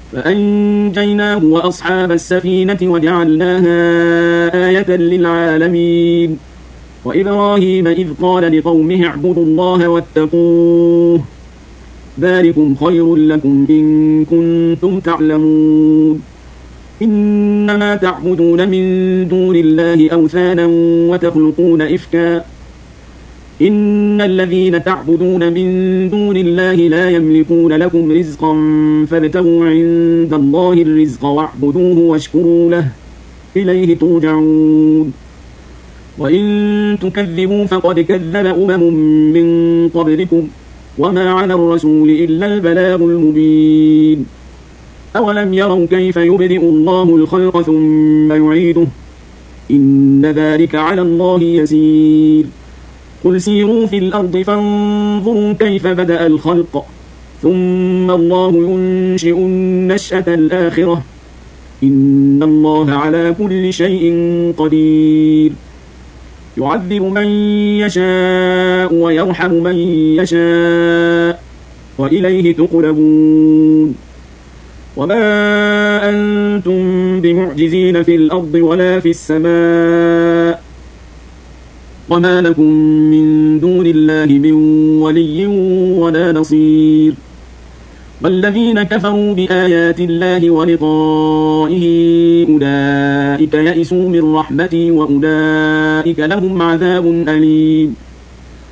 فأنجيناه وأصحاب السفينة وجعلناها آية للعالمين. وإبراهيم إذ قال لقومه اعبدوا الله واتقوه ذلكم خير لكم إن كنتم تعلمون. إنما تعبدون من دون الله أوثانا وتخلقون إفكا إن الذين تعبدون من دون الله لا يملكون لكم رزقا فابتغوا عند الله الرزق واعبدوه واشكروا له إليه ترجعون. وإن تكذبوا فقد كذب من قبلكم وما على الرسول إلا البلاغ المبين. أولم يروا كيف يبدئ الله الخلق ثم يعيده إن ذلك على الله يسير. قل سيروا في الأرض فانظروا كيف بدأ الخلق ثم الله ينشئ النشأة الآخرة إن الله على كل شيء قدير. يعذب من يشاء ويرحم من يشاء وإليه تقلبون. وما أنتم بمعجزين في الأرض ولا في السماء وما لكم من دون الله من ولي ولا نصير. والذين كفروا بآيات الله ولقائه أولئك يئسوا من رحمتي وأولئك لهم عذاب أليم.